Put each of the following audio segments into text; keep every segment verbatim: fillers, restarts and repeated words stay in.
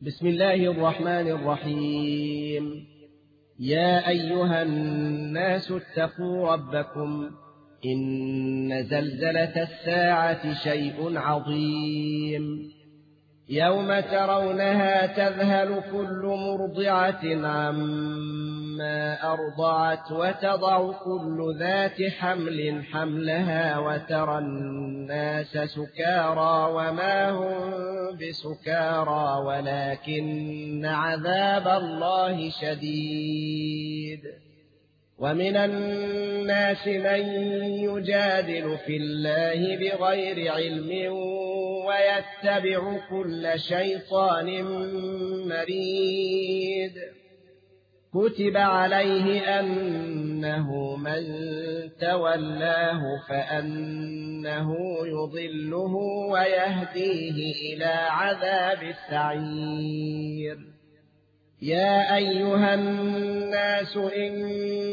بسم الله الرحمن الرحيم. يا أيها الناس اتقوا ربكم، إن زلزلة الساعة شيء عظيم. يوم ترونها تذهل كل مرضعة عما أرضعت وتضع كل ذات حمل حملها وترى الناس سكارى وما هم بسكارى ولكن عذاب الله شديد. ومن الناس من يجادل في الله بغير علم ويتبع كل شيطان مريد. كتب عليه أنه من تولاه فأنه يضله ويهديه إلى عذاب السعير. يا أيها الناس إن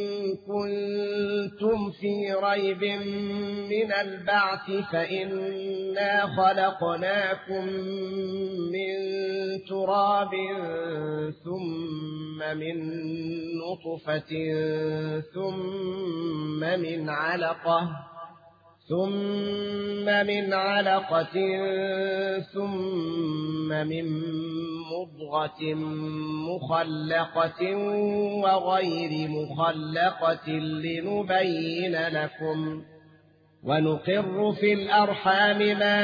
كنتم في ريب من البعث فإنا خلقناكم من تراب ثم من نطفة ثم من علقة ثم من علقة ثم من مضغة مخلقة وغير مخلقة لنبين لكم، ونقر في الأرحام ما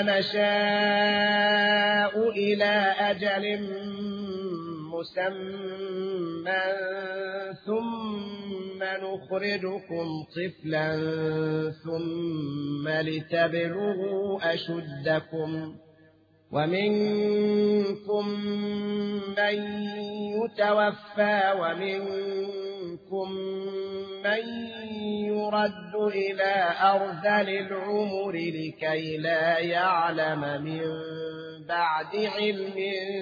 نشاء إلى أجل مسمى ثم نخرجكم طفلا ثم لتبلغوا أشدكم، ومنكم من يتوفى ومنكم من يرد إلى أرذل العمر لكي لا يعلم من بعد علم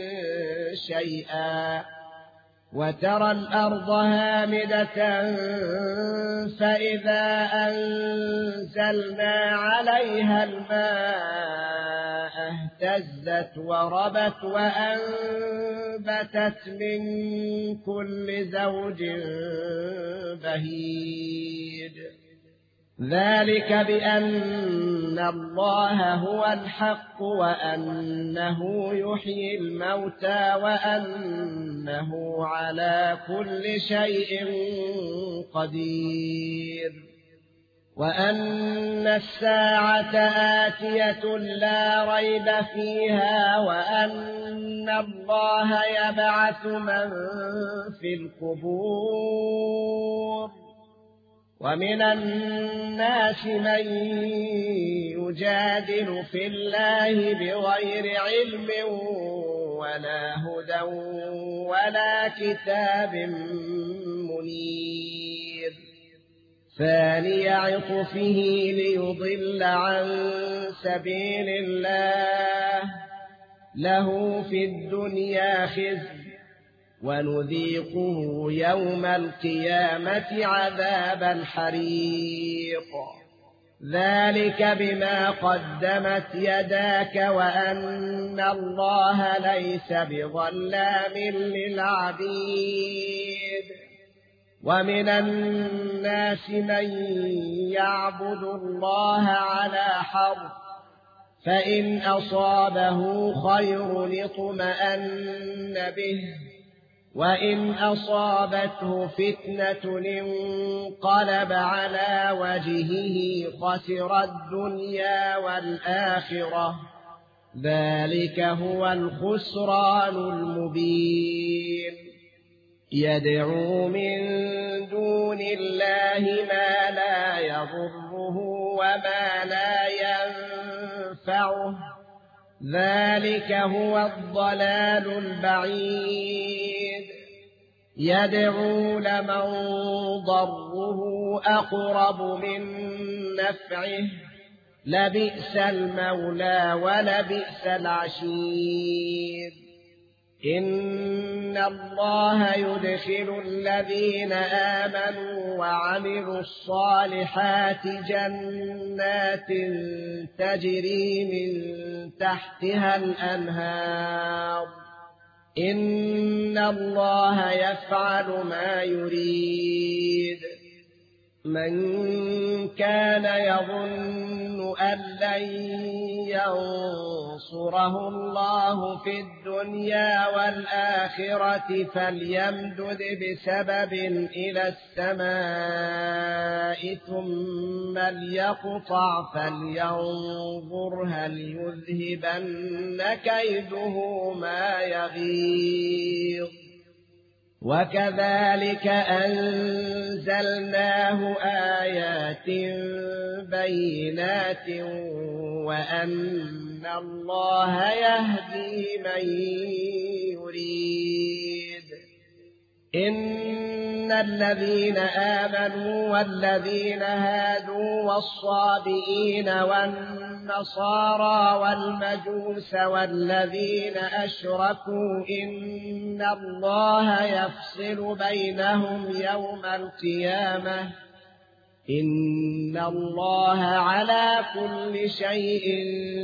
شيئا. وترى الأرض هامدة فإذا أنزلنا عليها الماء اهتزت وربت وأنبتت من كل زوج بهيج. ذلك بأن الله هو الحق وأنه يحيي الموتى وأنه على كل شيء قدير، وأن الساعة آتية لا ريب فيها، وأن الله يبعث من في القبور. ومن الناس من يجادل في الله بغير علم ولا هدى ولا كتاب منير. ثاني عطفه ليضل عن سبيل الله، له في الدنيا خزي ونذيقه يوم القيامة عذاب الحريق. ذلك بما قدمت يداك وأن الله ليس بظلام للعبيد. ومن الناس من يعبد الله على حرف، فإن أصابه خير اطمأن به، وإن أصابته فتنة انقلب على وجهه خسر الدنيا والآخرة. ذلك هو الخسران المبين. يدعو من دون الله ما لا يضره وما لا ينفعه، ذلك هو الضلال البعيد. يدعو لمن ضره أقرب من نفعه، لبئس المولى ولبئس العشير. إن الله يدخل الذين آمنوا وعملوا الصالحات جنات تجري من تحتها الأنهار إن الله يفعل ما يريد. من كان يظن أن لن ينصره الله في الدنيا والآخرة فليمدد بسبب إلى السماء ثم ليقطع فلينظر هل يذهبن كيده ما يغيظ. وكذلك أنزلناه آيات بينات وأن الله يهدي من يريد. إن الذين آمنوا والذين هادوا والصابئين والنصارى والمجوس والذين أشركوا إن الله يفصل بينهم يوم القيامة إن الله على كل شيء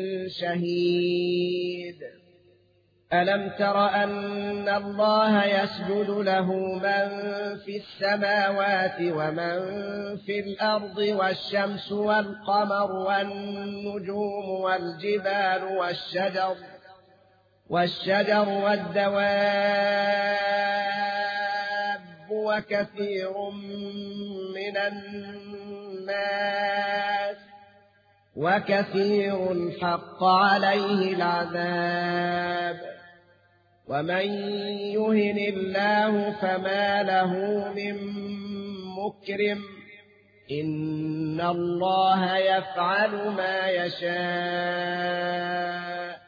شهيد. ألم تر أن الله يسجد له من في السماوات ومن في الأرض والشمس والقمر والنجوم والجبال والشجر والشجر والدواب وكثير من الناس وكثير حق عليه العذاب. ومن يهن الله فما له من مكرم إن الله يفعل ما يشاء.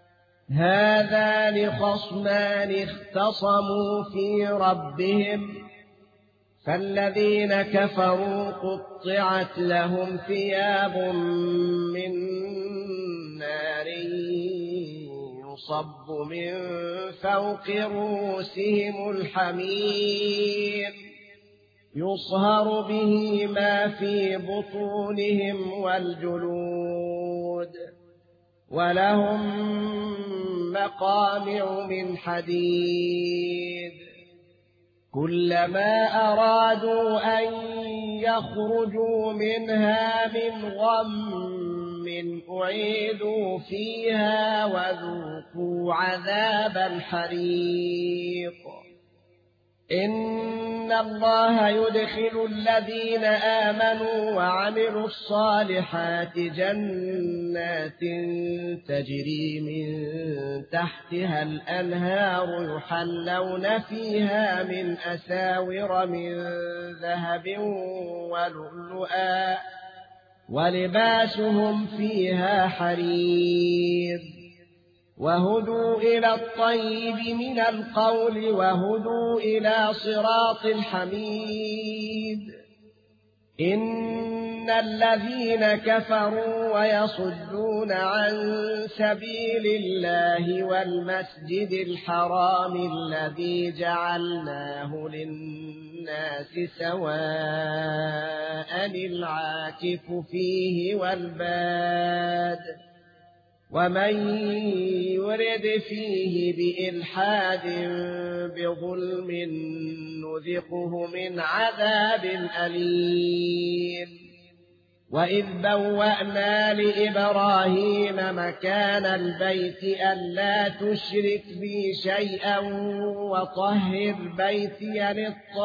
هذان خصمان اختصموا في ربهم فالذين كفروا قطعت لهم ثياب من نار يصب من فوق رؤوسهم الحميم يصهر به ما في بطونهم والجلود ولهم مقامع من حديد كلما أرادوا أن يخرجوا منها من غم أعيدوا فيها وذوقوا عذاب الحريق. إن الله يدخل الذين آمنوا وعملوا الصالحات جنات تجري من تحتها الأنهار يحلون فيها من أساور من ذهب ولؤلؤا ولباسهم فيها حرير وهدوا إلى الطيب من القول وهدوا إلى صراط الحميد. إن الذين كفروا ويصدون عن سبيل الله والمسجد الحرام الذي جعلناه للناس سواء العاكف فيه والباد ومن يرد فيه بإلحاد بظلم نذقه من عذاب أليم. وإذ بوأنا لإبراهيم مكان البيت ألا تشرك بي شيئا وطهر بيتي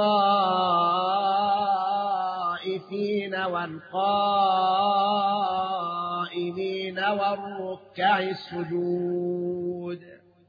للطائفين والقائمين والركع السجود.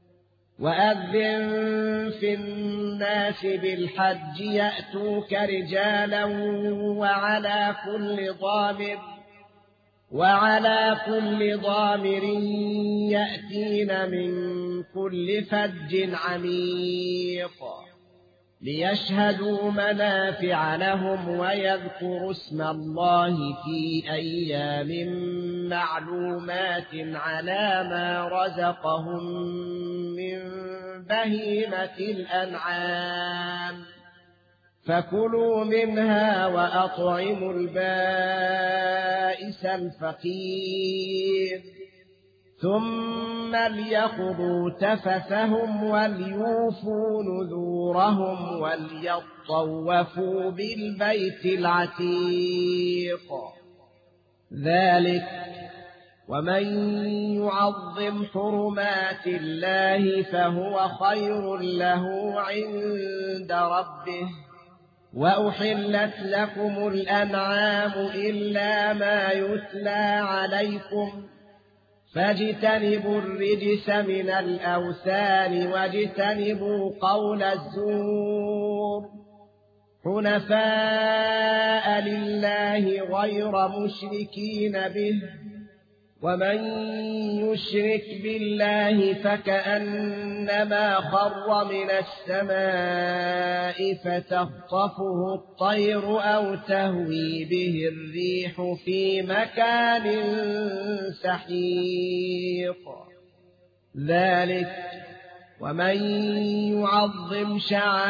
وأذن في الناس بالحج يأتوك رجالا وعلى كل ضامر وعلى كل ضامر يأتين من كل فج عميق ليشهدوا منافع لهم ويذكروا اسم الله في أيام معلومات على ما رزقهم من بهيمة الأنعام فكلوا منها وأطعموا البائس الفقير. ثم ليقضوا تفثهم وليوفوا نذورهم وليطوفوا بالبيت العتيق. ذلك ومن يعظم حرمات الله فهو خير له عند ربه. وأحلت لكم الأنعام إلا ما يتلى عليكم فاجتنبوا الرجس من الأوثان واجتنبوا قول الزور حنفاء لله غير مشركين به. ومن يشرك بالله فكأنما خر من السماء فتخطفه الطير أو تهوي به الريح في مكان سحيق. ذلك ومن يعظم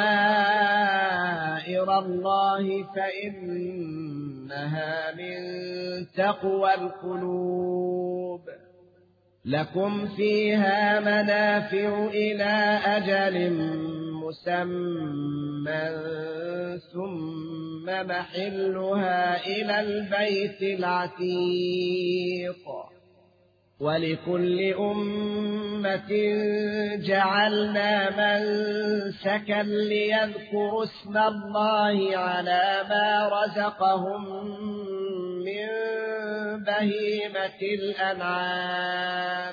شعائر الله فإنها من تقوى القلوب. لكم فيها منافع إلى أجل مسمى ثم محلها إلى البيت العتيق. ولكل أمة جعلنا منسكا ليذكروا اسم الله على ما رزقهم من بهيمة الأنعام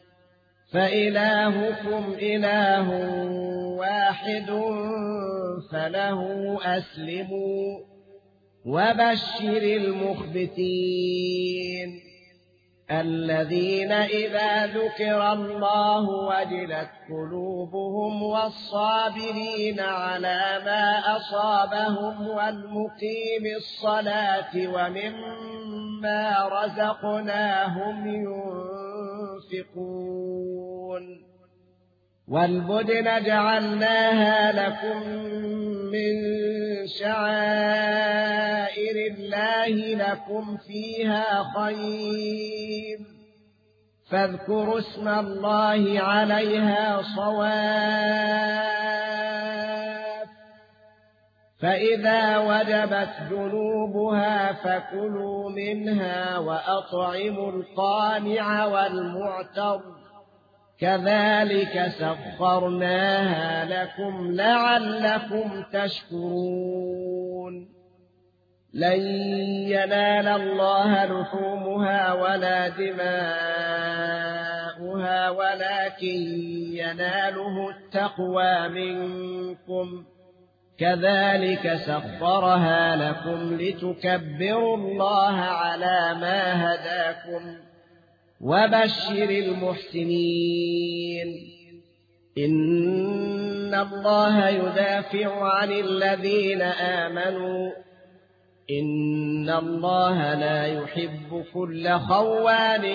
فإلهكم إله واحد فله أسلموا وبشر المخبتين الذين إذا ذكر الله وجلت قلوبهم والصابرين على ما أصابهم والمقيم الصلاة ومما رزقناهم ينفقون. والبدن جعلناها لكم من شعائر الله لكم فيها خير فاذكروا اسم الله عليها صواف. فإذا وجبت جنوبها فكلوا منها وأطعموا القانع والمعتر كذلك سخرناها لكم لعلكم تشكرون. لن ينال الله لحومها ولا دماؤها ولكن يناله التقوى منكم كذلك سخرها لكم لتكبروا الله على ما هداكم وبشر المحسنين. إن الله يدافع عن الذين آمنوا إن الله لا يحب كل خوان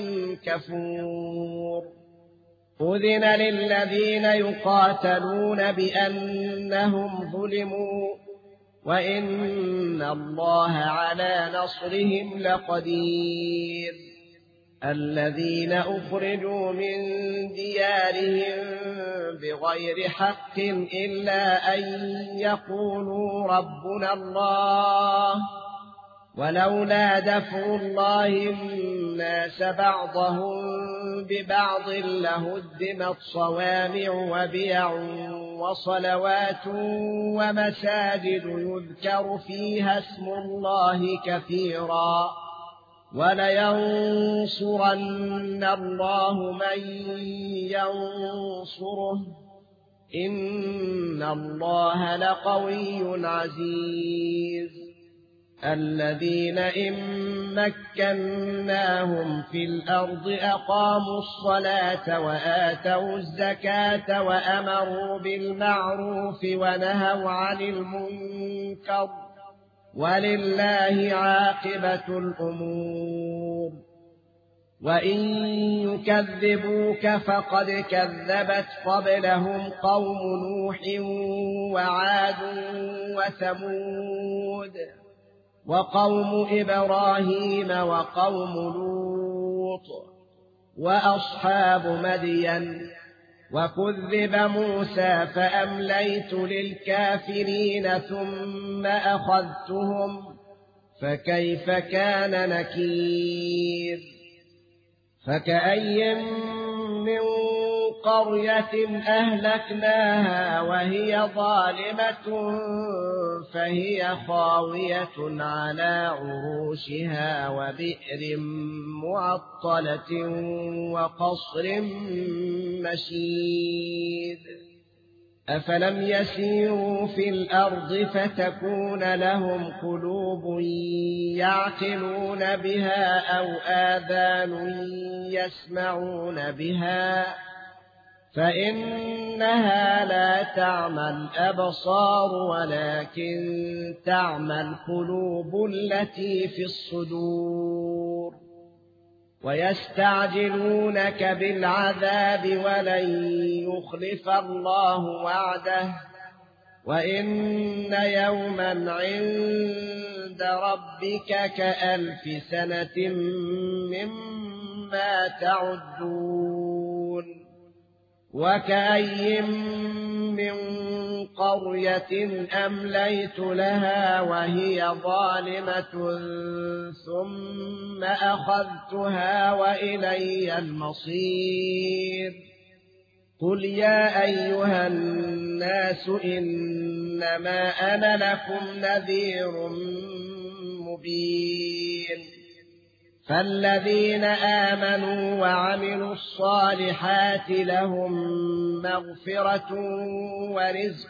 كفور. أذن للذين يقاتلون بأنهم ظلموا وإن الله على نصرهم لقدير. الذين أخرجوا من ديارهم بغير حق إلا أن يقولوا ربنا الله ولولا دفع الله الناس بعضهم ببعض لهدمت صوامع وبيع وصلوات ومساجد يذكر فيها اسم الله كثيرا ولينصرن الله من ينصره إن الله لقوي عزيز. الذين إن مكناهم في الأرض أقاموا الصلاة وآتوا الزكاة وأمروا بالمعروف ونهوا عن المنكر ولله عاقبة الأمور. وإن يكذبوك فقد كذبت قبلهم قوم نوح وعاد وثمود وقوم إبراهيم وقوم لوط وأصحاب مدين وكذب موسى فأمليت للكافرين ثم أخذتهم فكيف كان نكير فكأي من قرية أهلكناها وهي ظالمة فهي خاوية على عروشها وبئر معطلة وقصر مشيد أفلم يسيروا في الأرض فتكون لهم قلوب يعقلون بها أو آذان يسمعون بها فإنها لا تعمى الأبصار ولكن تعمى القلوب التي في الصدور ويستعجلونك بالعذاب ولن يخلف الله وعده وإن يوما عند ربك كألف سنة مما تعدون وكأي من قرية أمليت لها وهي ظالمة ثم أخذتها وإلي المصير قل يا أيها الناس إنما أنا لكم نذير مبين فالذين آمنوا وعملوا الصالحات لهم مغفرة ورزق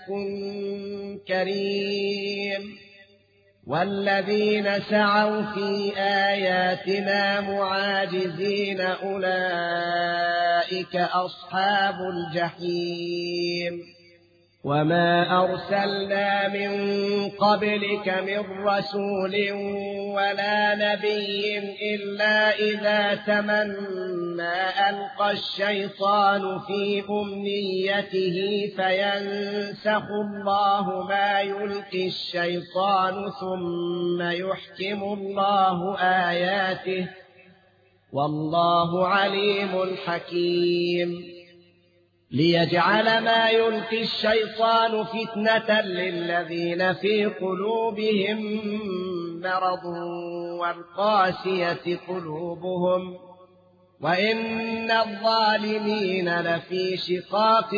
كريم والذين سعوا في آياتنا معاجزين أولئك أصحاب الجحيم وما أرسلنا من قبلك من رسول ولا نبي إلا إذا تمنى ألقى الشيطان في أمنيته فينسخ الله ما يلقي الشيطان ثم يحكم الله آياته والله عليم حكيم ليجعل ما يلقي الشيطان فتنة للذين في قلوبهم مرض والقاسية قلوبهم وإن الظالمين لفي شقاق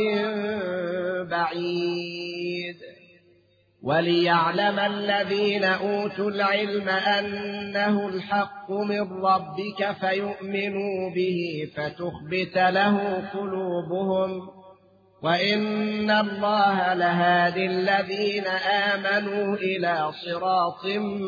بعيد وليعلم الذين أوتوا العلم أنه الحق من ربك فيؤمنوا به فتخبت له قلوبهم وإن الله لهادي الذين آمنوا إلى صراط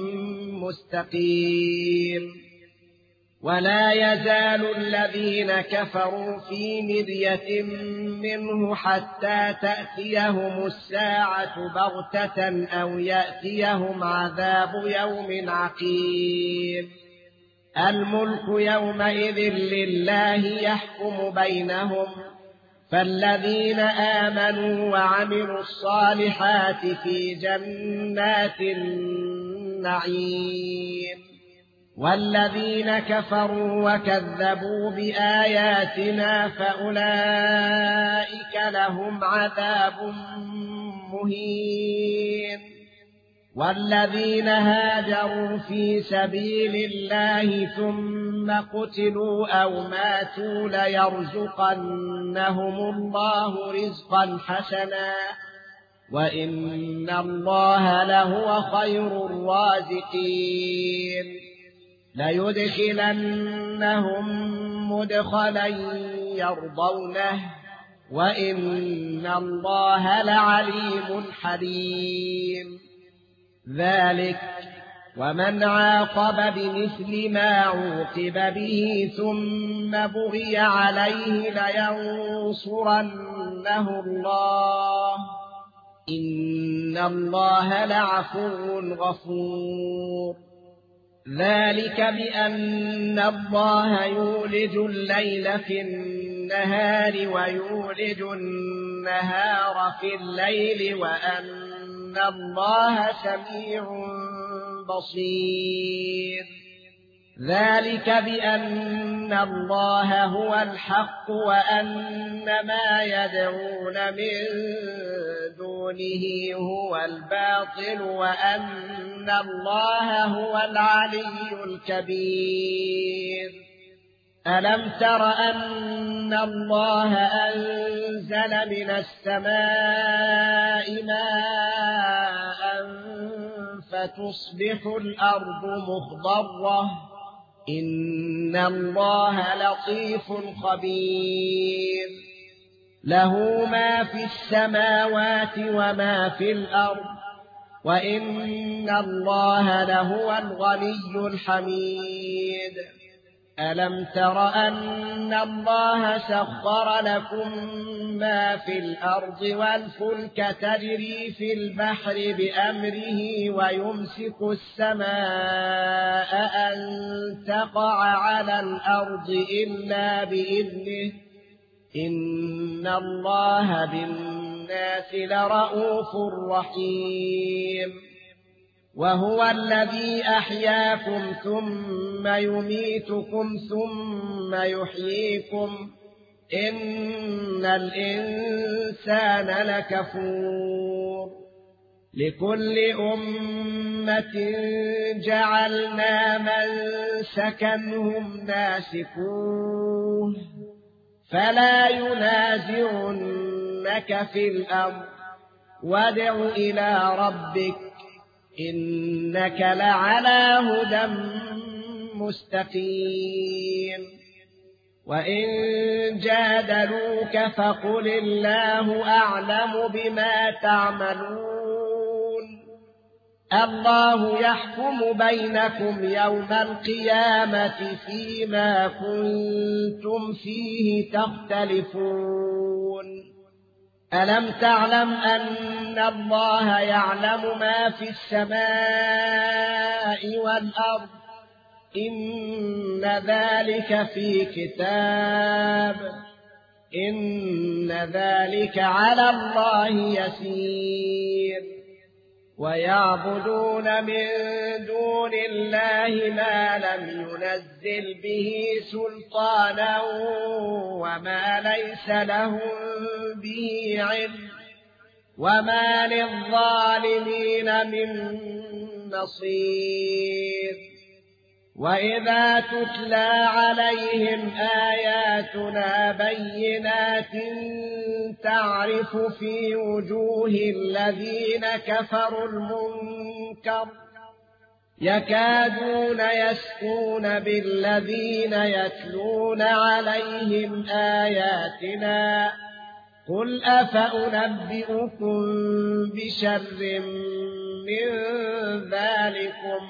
مستقيم ولا يزال الذين كفروا في مرية منه حتى تأتيهم الساعة بغتة أو يأتيهم عذاب يوم عقيم الملك يومئذ لله يحكم بينهم فالذين آمنوا وعملوا الصالحات في جنات النعيم والذين كفروا وكذبوا بآياتنا فأولئك لهم عذاب مهين والذين هاجروا في سبيل الله ثم قتلوا أو ماتوا ليرزقنهم الله رزقا حسنا وإن الله لهو خير الرازقين ليدخلنهم مدخلا يرضونه وإن الله لعليم حليم ذلك ومن عاقب بمثل ما عوقب به ثم بغي عليه لينصرنه الله إن الله لعفو غفور ذلك بأن الله يولج الليل في النهار ويولج النهار في الليل وأن الله سميع بصير ذلك بأن أن الله هو الحق وأن ما يدعون من دونه هو الباطل وأن الله هو العلي الكبير. ألم تر أن الله أنزل من السماء ماء فتصبح الأرض مخضرة إن الله لطيف خبير. له ما في السماوات وما في الأرض وإن الله لهو الغني الحميد. ألم تر أن الله سخر لكم ما في الأرض والفلك تجري في البحر بأمره ويمسك السماء أن تقع على الأرض إلا بإذنه إن الله بالناس لرءوف رحيم. وهو الذي أحياكم ثم يميتكم ثم يحييكم إن الإنسان لكفور. لكل أمة جعلنا منسكا هم ناسكوه فلا ينازعنك في الأمر وادع إلى ربك إنك لعلى هدى مستقيم. وإن جادلوك فقل الله أعلم بما تعملون الله يحكم بينكم يوم القيامة فيما كنتم فيه تختلفون. ألم تعلم أن الله يعلم ما في السماء والأرض إن ذلك في كتاب إن ذلك على الله يسير. ويعبدون من دون الله ما لم ينزل به سلطانا وما ليس لهم به علم وما للظالمين من نصير. وإذا تتلى عليهم آياتنا بينات تعرف في وجوه الذين كفروا المنكر يكادون يسقون بالذين يتلون عليهم آياتنا قل أفأنبئكم بشر من ذلكم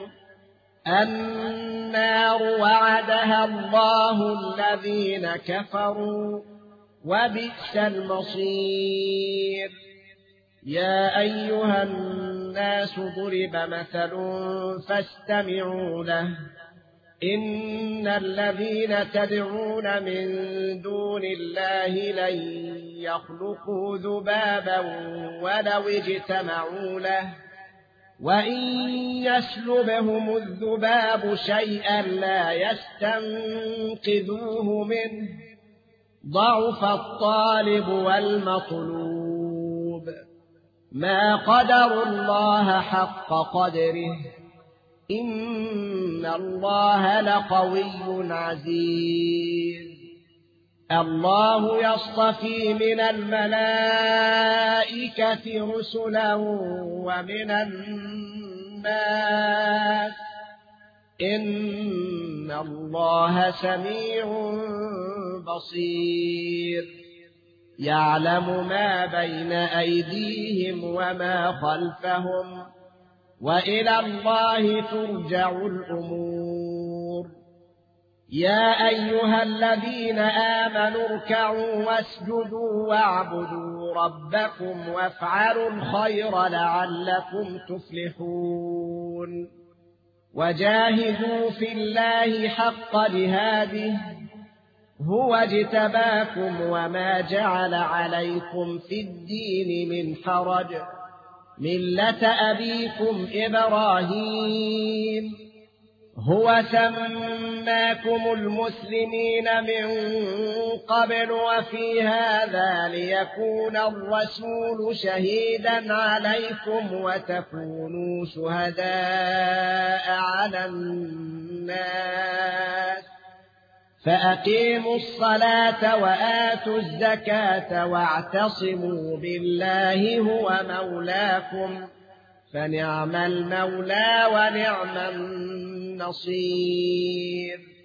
النار وعدها الله الذين كفروا وبئس المصير. يا أيها الناس ضرب مثل فاستمعوا له إن الذين تدعون من دون الله لن يخلقوا ذبابا ولو اجتمعوا له وإن يسلبهم الذباب شيئا لا يستنقذوه منه ضعف الطالب والمطلوب. ما قدروا الله حق قدره إن الله لقوي عزيز. الله يصطفي من الملائكة رسلا ومن الناس إن الله سميع بصير. يعلم ما بين أيديهم وما خلفهم وإلى الله ترجع الأمور. يا أيها الذين آمنوا اركعوا واسجدوا واعبدوا ربكم وافعلوا الخير لعلكم تفلحون. وجاهدوا في الله حق جهاده هو اجتباكم وما جعل عليكم في الدين من حرج ملة أبيكم إبراهيم هو سماكم المسلمين من قبل وفي هذا ليكون الرسول شهيدا عليكم وتكونوا شهداء على الناس فأقيموا الصلاة وآتوا الزكاة واعتصموا بالله هو مولاكم فنعم المولى ونعم النصير